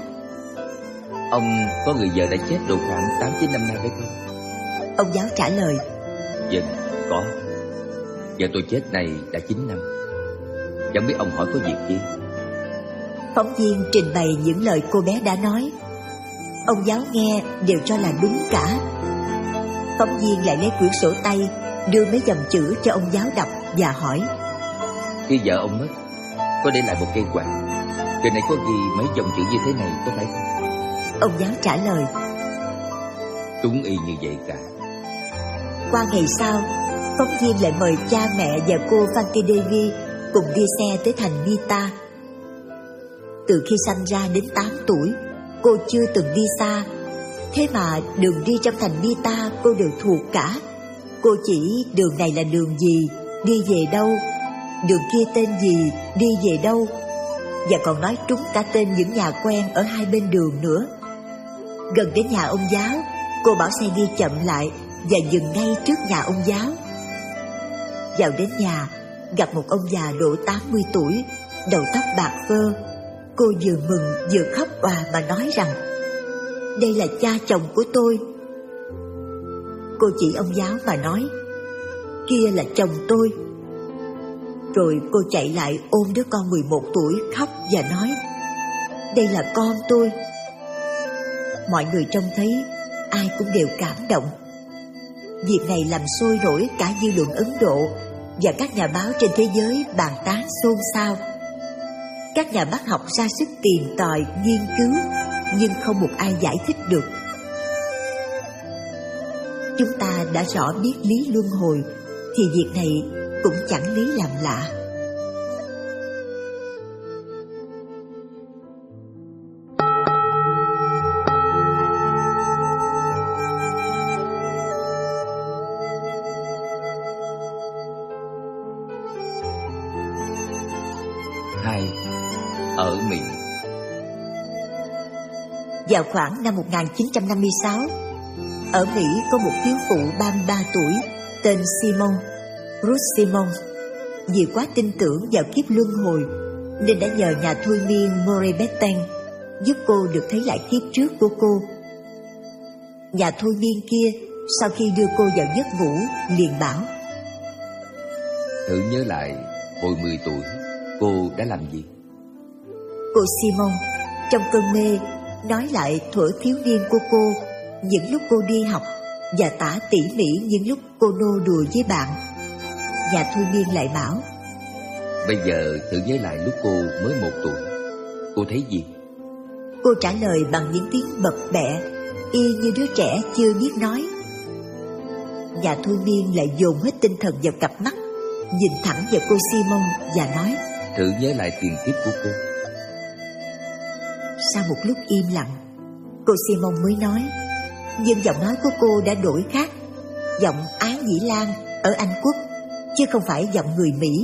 Ông có người vợ đã chết độ khoảng tám chín năm nay phải không? Ông giáo trả lời: Vâng, có. Vợ tôi chết này đã chín năm. Chẳng biết ông hỏi có việc gì. Phóng viên trình bày những lời cô bé đã nói. Ông giáo nghe đều cho là đúng cả. Phóng viên lại lấy quyển sổ tay, đưa mấy dòng chữ cho ông giáo đọc và hỏi: Khi vợ ông mất, có để lại một cây quạt. Trên này có ghi mấy dòng chữ như thế này, có phải không? Ông giáo trả lời: Đúng y như vậy cả. Qua ngày sau, phóng viên lại mời cha mẹ và cô Fanti Devi cùng đi xe tới thành Bita. Từ khi sanh ra đến tám tuổi, cô chưa từng đi xa. Thế mà đường đi trong thành Bita cô đều thuộc cả. Cô chỉ đường này là đường gì, đi về đâu, đường kia tên gì, đi về đâu. và còn nói trúng cả tên những nhà quen ở hai bên đường nữa. Gần đến nhà ông giáo, cô bảo xe đi chậm lại và dừng ngay trước nhà ông giáo. Vào đến nhà, gặp một ông già độ tám mươi tuổi, đầu tóc bạc phơ. Cô vừa mừng vừa khóc òa mà nói rằng: "Đây là cha chồng của tôi." Cô chỉ ông giáo mà nói: "Kia là chồng tôi." Rồi cô chạy lại ôm đứa con mười một tuổi khóc và nói: "Đây là con tôi." Mọi người trông thấy ai cũng đều cảm động. Việc này làm sôi nổi cả dư luận Ấn Độ, và các nhà báo trên thế giới bàn tán xôn xao. Các nhà bác học ra sức tìm tòi, nghiên cứu, nhưng không một ai giải thích được. Chúng ta đã rõ biết lý luân hồi, thì việc này cũng chẳng lý làm lạ. Hai, ở Mỹ. Vào khoảng năm một nghìn chín trăm năm mươi sáu, ở Mỹ có một thiếu phụ ba mươi ba tuổi tên Simon, Ruth Simon. Vì quá tin tưởng vào kiếp luân hồi nên đã nhờ nhà thôi miên Moray Betten giúp cô được thấy lại kiếp trước của cô. Nhà thôi miên kia sau khi đưa cô vào giấc ngủ liền bảo: "Thử nhớ lại hồi mười tuổi cô đã làm gì?" Cô Simon trong cơn mê nói lại thuở thiếu niên của cô, những lúc cô đi học, và tả tỉ mỉ những lúc cô nô đùa với bạn. Nhà thôi miên lại bảo: "Bây giờ thử nhớ lại lúc cô mới một tuổi, cô thấy gì?" Cô trả lời bằng những tiếng bập bẹ, y như đứa trẻ chưa biết nói. Nhà thôi miên lại dồn hết tinh thần vào cặp mắt, nhìn thẳng vào cô Simon và nói: "Thử nhớ lại tiền kiếp của cô." Sau một lúc im lặng, cô Simon mới nói, nhưng giọng nói của cô đã đổi khác, giọng Ái Nhĩ Lan ở Anh Quốc, chứ không phải giọng người Mỹ.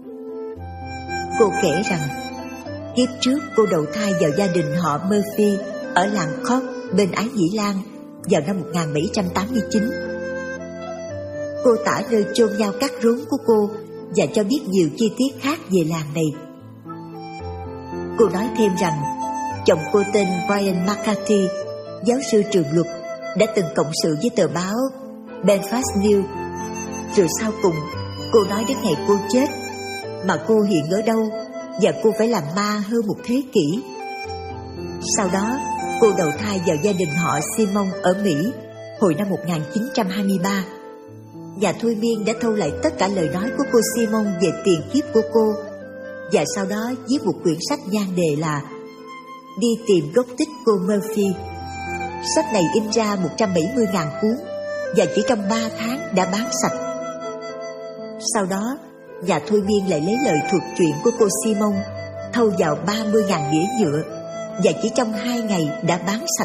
Cô kể rằng kiếp trước cô đầu thai vào gia đình họ Murphy ở làng Cork bên Ái Nhĩ Lan vào năm một nghìn bảy trăm tám mươi chín. Cô tả nơi chôn nhau cắt rốn của cô và cho biết nhiều chi tiết khác về làng này. Cô nói thêm rằng chồng cô tên Brian McCarthy, giáo sư trường luật, đã từng cộng sự với tờ báo Belfast News. Rồi sau cùng cô nói đến ngày cô chết, mà cô hiện ở đâu, và cô phải làm ma hơn một thế kỷ. Sau đó cô đầu thai vào gia đình họ Simon ở Mỹ hồi năm một nghìn chín trăm hai mươi ba. Nhà thôi miên đã thâu lại tất cả lời nói của cô Simon về tiền kiếp của cô, và sau đó viết một quyển sách nhan đề là Đi tìm gốc tích cô Murphy. Sách này in ra một trăm bảy mươi nghìn cuốn và chỉ trong ba tháng đã bán sạch. Sau đó nhà thôi miên lại lấy lời thuật truyện của cô Simon, thâu vào ba mươi nghìn đĩa nhựa và chỉ trong hai ngày đã bán sạch.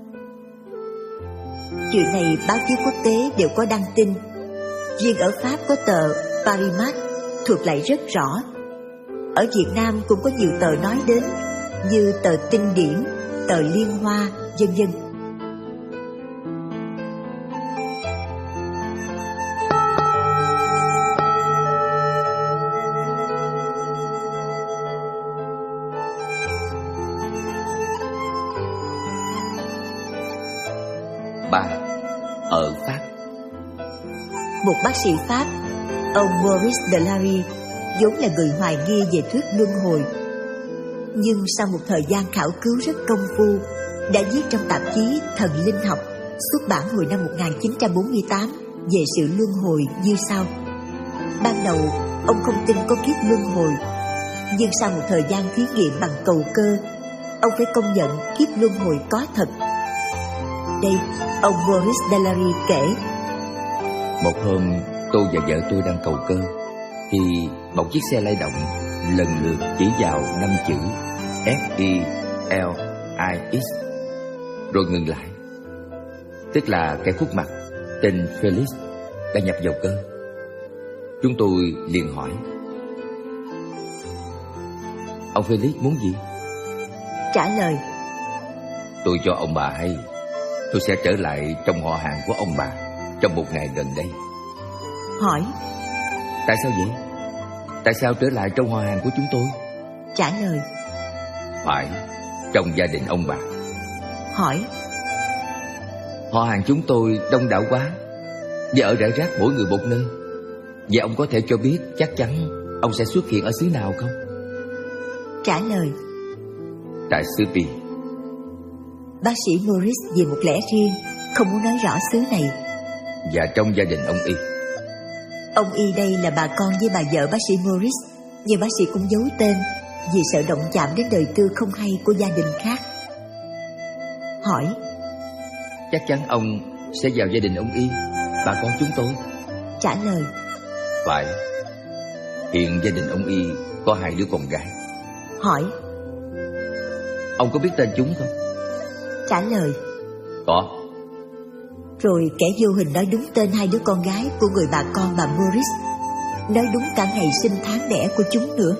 Chuyện này báo chí quốc tế đều có đăng tin. Riêng ở Pháp có tờ Paris Match thuật lại rất rõ. Ở Việt Nam cũng có nhiều tờ nói đến, như tờ Tinh Điển, tờ Liên Hoa, vân vân. Ba, ở Pháp. Một bác sĩ Pháp, ông Maurice Delary, vốn là người hoài nghi về thuyết luân hồi, nhưng sau một thời gian khảo cứu rất công phu, đã viết trong tạp chí Thần Linh Học xuất bản hồi năm một nghìn chín trăm bốn mươi tám về sự luân hồi như sau. Ban đầu ông không tin có kiếp luân hồi, nhưng sau một thời gian thí nghiệm bằng cầu cơ, ông phải công nhận kiếp luân hồi có thật. Đây, ông Maurice Delary kể: Một hôm tôi và vợ tôi đang cầu cơ, thì một chiếc xe lay động lần lượt chỉ vào năm chữ F E L I X rồi ngừng lại. Tức là kẻ khuất mặt tên Felix đã nhập vào cơ. Chúng tôi liền hỏi: ông Felix muốn gì? Trả lời: Tôi cho ông bà hay tôi sẽ trở lại trong họ hàng của ông bà trong một ngày gần đây. Hỏi: Tại sao vậy? Tại sao trở lại trong họ hàng của chúng tôi? Trả lời: Phải, trong gia đình ông bà. Hỏi: Họ hàng chúng tôi đông đảo quá và ở rải rác mỗi người một nơi. Vậy ông có thể cho biết chắc chắn ông sẽ xuất hiện ở xứ nào không? Trả lời: Tại xứ Pi. Bác sĩ Morris vì một lẽ riêng không muốn nói rõ xứ này. Và trong gia đình ông Y. Ông Y đây là bà con với bà vợ bác sĩ Morris, nhưng bác sĩ cũng giấu tên vì sợ động chạm đến đời tư không hay của gia đình khác. Hỏi: Chắc chắn ông sẽ vào gia đình ông Y, bà con chúng tôi. Trả lời: Phải. Hiện gia đình ông Y có hai đứa con gái. Hỏi: Ông có biết tên chúng không? Trả lời: Có. Rồi kẻ vô hình nói đúng tên hai đứa con gái của người bà con bà Morris, nói đúng cả ngày sinh tháng đẻ của chúng nữa.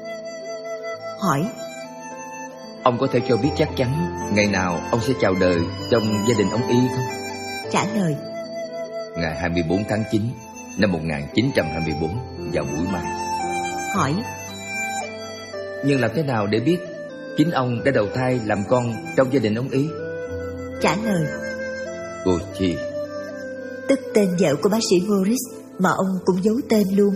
Hỏi: Ông có thể cho biết chắc chắn ngày nào ông sẽ chào đời trong gia đình ông Y không? Trả lời: Ngày hai mươi bốn tháng chín năm một nghìn chín trăm hai mươi bốn vào buổi mai. Hỏi: Nhưng làm thế nào để biết chính ông đã đầu thai làm con trong gia đình ông Y? Trả lời: Cô Chi. Tức tên vợ của bác sĩ Morris mà ông cũng giấu tên luôn.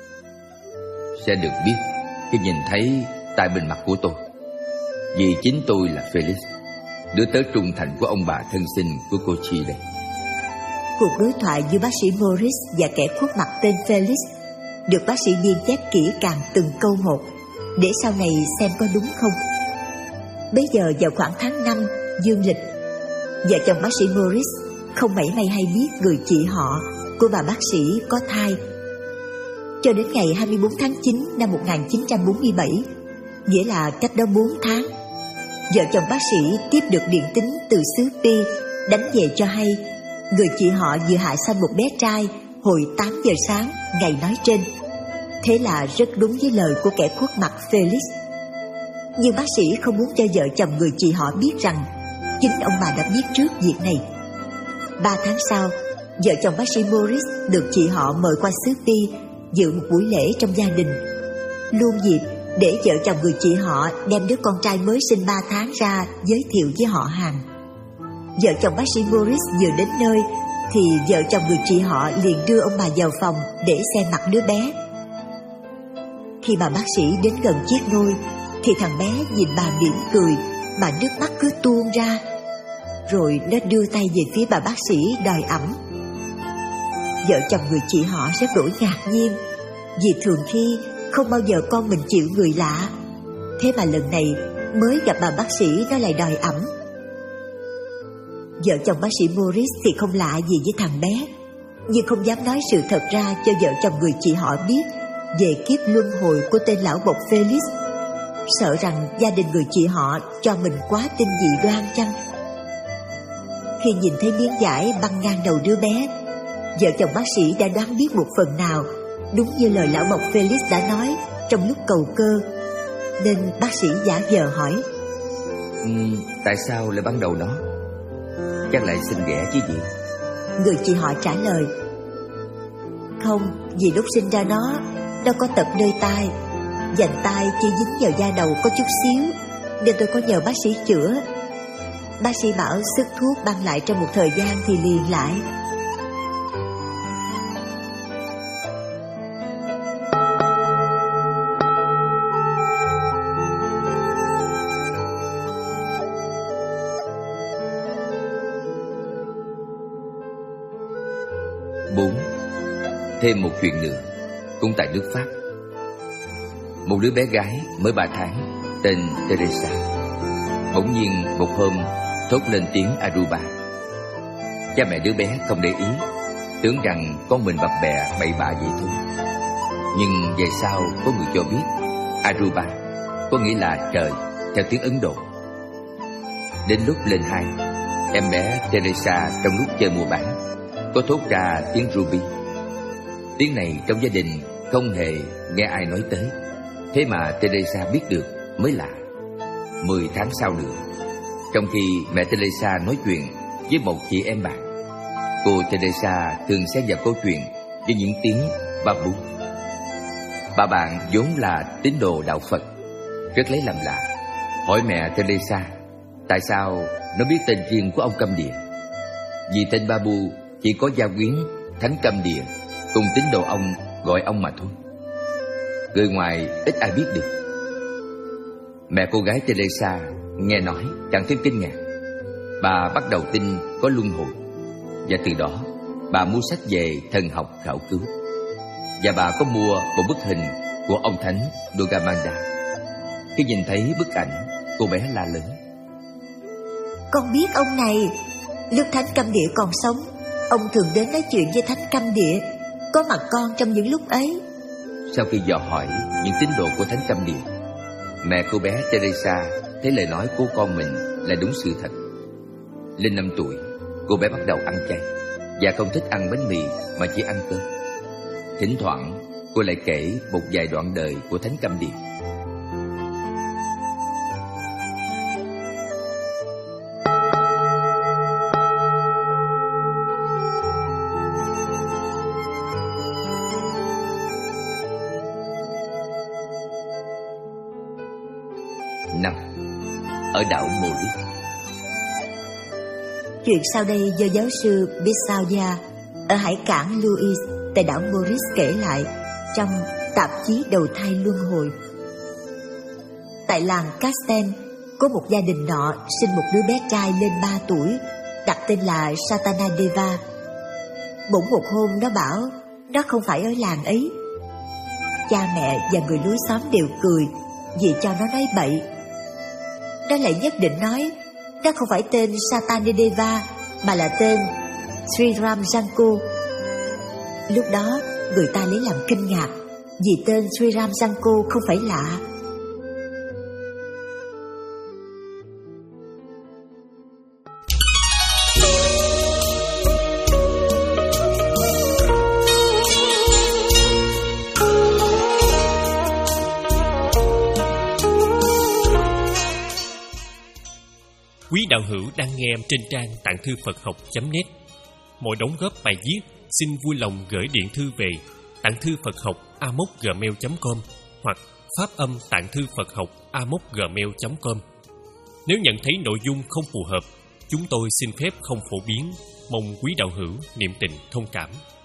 Sẽ được biết khi nhìn thấy tại bên mặt của tôi. Vì chính tôi là Felix, đứa tớ trung thành của ông bà thân sinh của cô Chi đây. Cuộc đối thoại giữa bác sĩ Morris và kẻ khuất mặt tên Felix được bác sĩ biên chép kỹ càng từng câu một, để sau này xem có đúng không. Bây giờ vào khoảng tháng năm dương lịch, vợ chồng bác sĩ Morris không mảy may hay biết người chị họ của bà bác sĩ có thai. Cho đến ngày hai mươi bốn tháng chín năm một nghìn chín trăm bốn mươi bảy, nghĩa là cách đó bốn tháng, vợ chồng bác sĩ tiếp được điện tín từ xứ Pi đánh về cho hay người chị họ vừa hạ sanh một bé trai hồi tám giờ sáng ngày nói trên. Thế là rất đúng với lời của kẻ khuất mặt Felix. Nhưng bác sĩ không muốn cho vợ chồng người chị họ biết rằng chính ông bà đã biết trước việc này. Ba tháng sau, vợ chồng bác sĩ Morris được chị họ mời qua xứ Pi dự một buổi lễ trong gia đình, luôn dịp để vợ chồng người chị họ đem đứa con trai mới sinh ba tháng ra giới thiệu với họ hàng. Vợ chồng bác sĩ Morris vừa đến nơi thì vợ chồng người chị họ liền đưa ông bà vào phòng để xem mặt đứa bé. Khi bà bác sĩ đến gần chiếc nôi thì thằng bé nhìn bà mỉm cười mà nước mắt cứ tuôn ra. Rồi nó đưa tay về phía bà bác sĩ đòi ẵm. Vợ chồng người chị họ rất đổi ngạc nhiên, vì thường khi không bao giờ con mình chịu người lạ. Thế mà lần này mới gặp bà bác sĩ nó lại đòi ẵm. Vợ chồng bác sĩ Morris thì không lạ gì với thằng bé, nhưng không dám nói sự thật ra cho vợ chồng người chị họ biết về kiếp luân hồi của tên lão bộc Felix, sợ rằng gia đình người chị họ cho mình quá tin dị đoan chăng. Khi nhìn thấy miếng vải băng ngang đầu đứa bé, vợ chồng bác sĩ đã đoán biết một phần nào, đúng như lời lão bộc Felix đã nói trong lúc cầu cơ, nên bác sĩ giả vờ hỏi: uhm, Tại sao lại băng đầu nó? Chắc lại sinh ghẻ chứ gì? Người chị họ trả lời: Không, vì lúc sinh ra nó Nó có tật nơi tai, vành tai chỉ dính vào da đầu có chút xíu, nên tôi có nhờ bác sĩ chữa. Bác sĩ bảo sức thuốc băng lại trong một thời gian thì liền lại. Bốn. Thêm một chuyện nữa, cũng tại nước Pháp. Một đứa bé gái mới ba tháng tên Teresa bỗng nhiên một hôm thốt lên tiếng Aruba. Cha mẹ đứa bé không để ý, tưởng rằng con mình bập bẹ bậy bạ vậy thôi. Nhưng về sau có người cho biết Aruba có nghĩa là trời theo tiếng Ấn Độ. Đến lúc lên hai, em bé Teresa trong lúc chơi mua bán có thốt ra tiếng Ruby. Tiếng này trong gia đình không hề nghe ai nói tới. Thế mà Teresa biết được mới lạ. Mười tháng sau nữa, trong khi mẹ Teresa nói chuyện với một chị em bạn, cô Teresa thường xen vào câu chuyện với những tiếng ba bu. Bà bạn vốn là tín đồ đạo Phật, rất lấy làm lạ, hỏi mẹ Teresa tại sao nó biết tên riêng của ông Câm Địa. Vì tên Ba Bu chỉ có gia quyến Thánh Câm Địa cùng tín đồ ông gọi ông mà thôi. Người ngoài ít ai biết được. Mẹ cô gái Teresa nghe nói càng thêm kinh ngạc. Bà bắt đầu tin có luân hồi, và từ đó bà mua sách về thần học khảo cứu. Và bà có mua một bức hình của ông Thánh Dogamanda. Khi nhìn thấy bức ảnh, cô bé la lớn: Con biết ông này. Lúc Thánh Câm Địa còn sống, ông thường đến nói chuyện với Thánh Câm Địa, có mặt con trong những lúc ấy. Sau khi dò hỏi những tín đồ của Thánh Câm Địa, mẹ cô bé Teresa thấy lời nói của con mình là đúng sự thật. Lên năm tuổi, cô bé bắt đầu ăn chay và không thích ăn bánh mì mà chỉ ăn cơm. Thỉnh thoảng cô lại kể một vài đoạn đời của Thánh Câm Địa. Năm. Ở đảo Maurice. Chuyện sau đây do giáo sư Bisaudia ở hải cảng Louis tại đảo Maurice kể lại trong tạp chí Đầu thai luân hồi. Tại làng Castel, có một gia đình nọ sinh một đứa bé trai lên ba tuổi, đặt tên là Satanadeva. Bỗng một hôm nó bảo nó không phải ở làng ấy. Cha mẹ và người lối xóm đều cười vì cho nó nói bậy. Nó lại nhất định nói nó không phải tên Satanadeva mà là tên Sri Ram Janko. Lúc đó người ta lấy làm kinh ngạc vì tên Sri Ram Janko không phải lạ. Quý đạo hữu đang nghe trên trang tạng thư Phật học chấm net. Mọi đóng góp bài viết xin vui lòng gửi điện thư về tạng thư Phật học a m o c gmail chấm com hoặc phát âm tạng thư Phật học a m o c gmail chấm com. Nếu nhận thấy nội dung không phù hợp, chúng tôi xin phép không phổ biến. Mong quý đạo hữu niệm tình thông cảm.